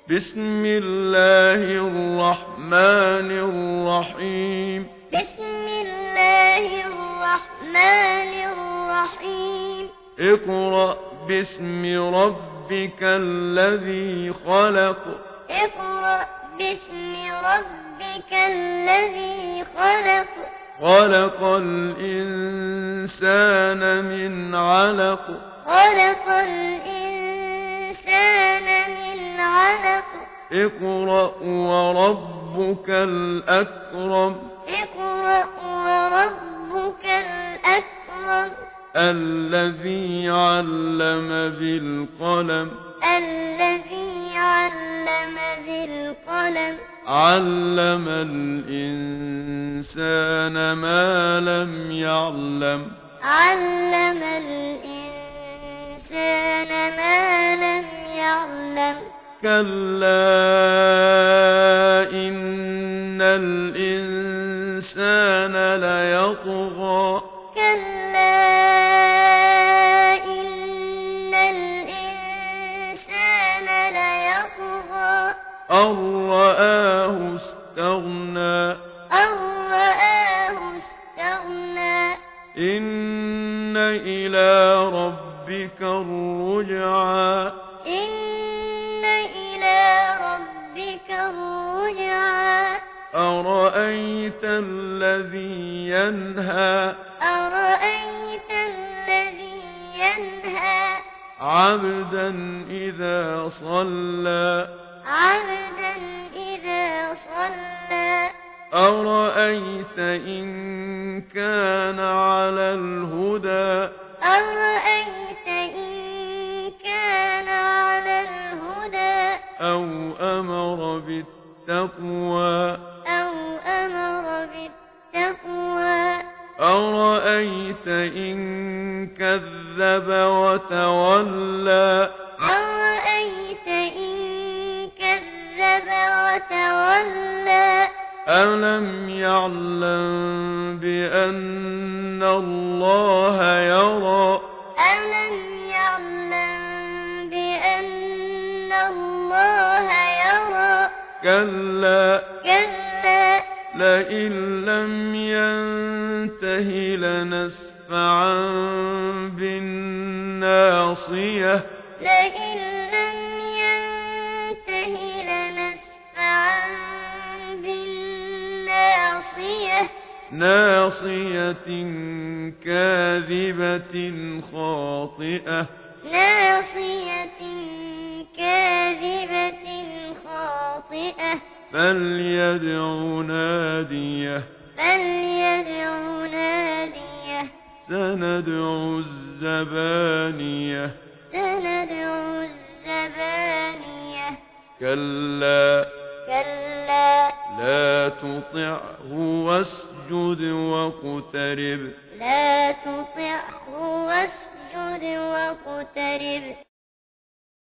بسم الله الرحمن الرحيم بسم الله الرحمن الرحيم اقرأ باسم ربك الذي خلق اقرأ باسم ربك الذي خلق خلق الإنسان من علق خلق الإنسان من علق اقرأ وربك الأكرم اقرأ وربك الأكرم الذي علم بالقلم الذي علم بالقلم علم الإنسان ما لم يعلم علم الإنسان ما لم يعلم كلا إن الإنسان ليطغى كلا إن الإنسان ليطغى أن رآه استغنى أن رآه استغنى إن إلى ربك الرجعى إن إلى ربك الرجعى أرأيت الذي ينهى أرأيت الذي ينهى عبدا إذا صلى عبدا إذا صلى أرأيت إن كان على الهدى أرأيت إن كان على الهدى أو أمر بالتقوى أو أمر بالتقوى أرأيت إن كذب وتولى أرأيت إن كذب وتولى ألم يعلم بأن الله يرى ألم يعلم بأن الله يرى كلا كلا لئن لم ينته لنسفعا بالناصية لئن لم ينته لنسفعا بالناصية ناصية كاذبة خاطئة ناصية كاذبة خاطئة فليدع ناديه فليدع ناديه سندع الزبانية سندع الزبانية كلا كلا لا تطعه واسجد واقترب لا تطعه واسجد واقترب